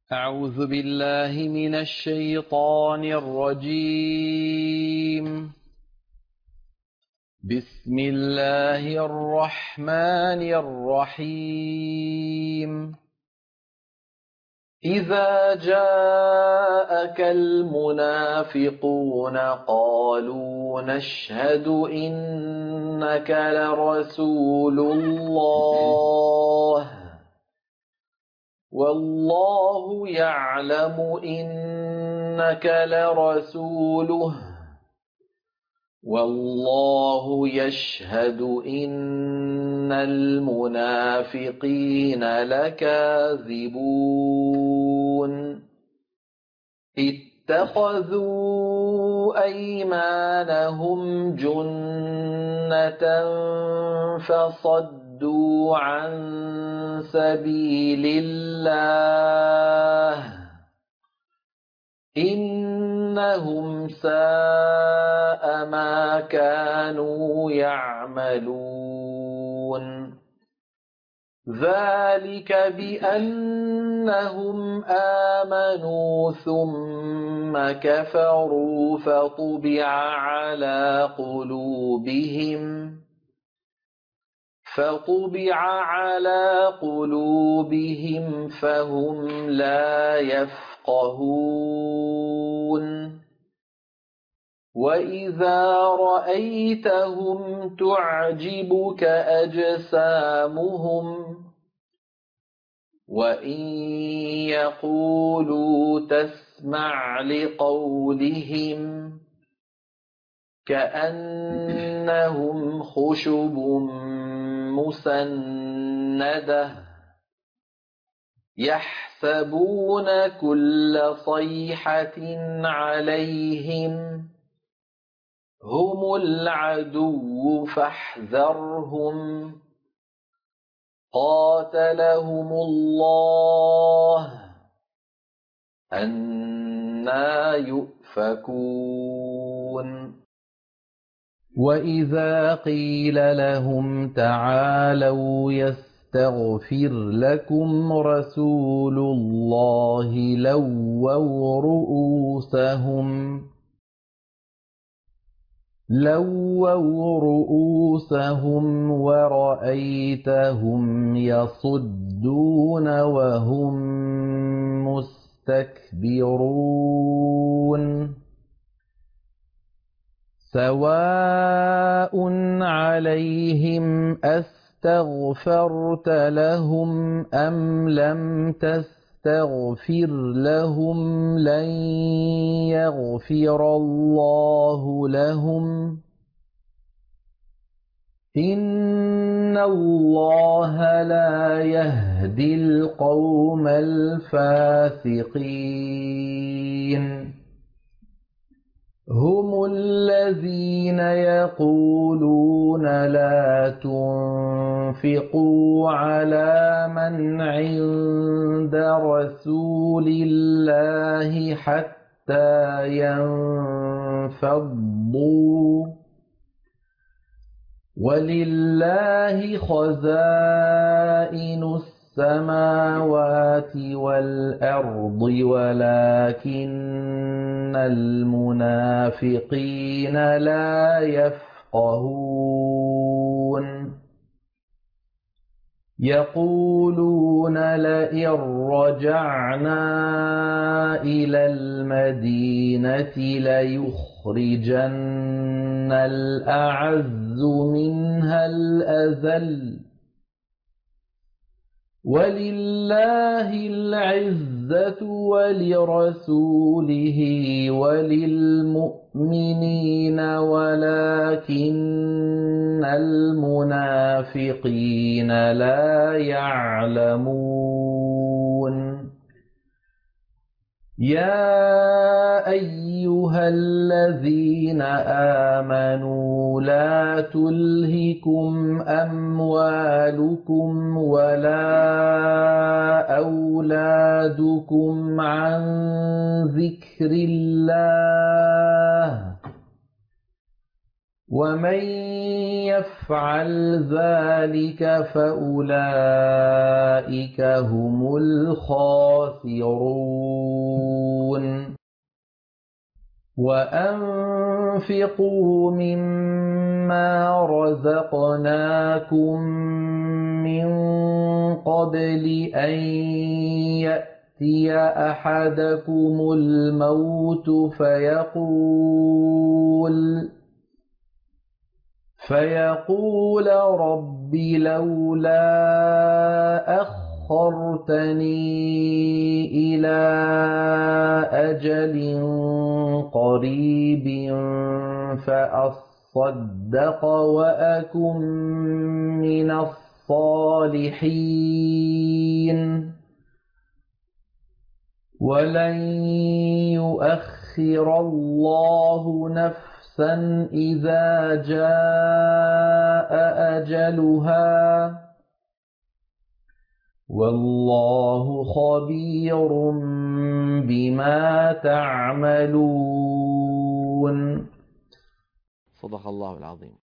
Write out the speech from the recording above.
أعوذ بالله من الشيطان الرجيم. بسم الله الرحمن الرحيم. إذا جاءك المنافقون قالوا نشهد إنك لرسول الله والله يعلم إنك لرسوله والله يشهد إن المنافقين لكاذبون اتخذوا أيمانهم جنة فصدوا عن سبيل الله إنهم ساء ما كانوا يعملون ذلك بأنهم آمنوا ثم كفروا فطبع على قلوبهم فهم لا يفقهون وإذا رأيتهم تعجبك أجسامهم وإن يقولوا تسمع لقولهم كأنهم خشب مسندة يحسبون كل صيحة عليهم هم العدو فاحذرهم قاتلهم الله أنى يؤفكون وإذا قيل لهم تعالوا يستغفر لكم رسول الله لووا رؤوسهم ورأيتهم يصدون وهم مستكبرون سواء عليهم أستغفرت لهم أم لم تستغفر لهم لن يغفر الله لهم إن الله لا يهدي القوم الفاسقين هم الذين يقولون لا تنفقوا على من عند رسول الله حتى ينفضوا ولله خزائن السماوات والأرض ولكن المنافقين لا يفقهون يقولون لئن رجعنا إلى المدينة ليخرجن الأعز منها الأذل ولله العزة ولرسوله وللمؤمنين ولكن المنافقين لا يعلمون يا أيها الذين آمنوا لا تلهكم أموالكم ولا أولادكم عن ذكر الله ومن يفعل ذلك فأولئك هم الخاسرون وأنفقوا مما رزقناكم من قبل أن يأتي أحدكم الموت فيقول رب لولا أخرتني إلى أجل قريب فأصدق وأكن من الصالحين ولن يؤخر الله نفسا إذا جاء أجلها والله خبير بما تعملون. صدق الله العظيم.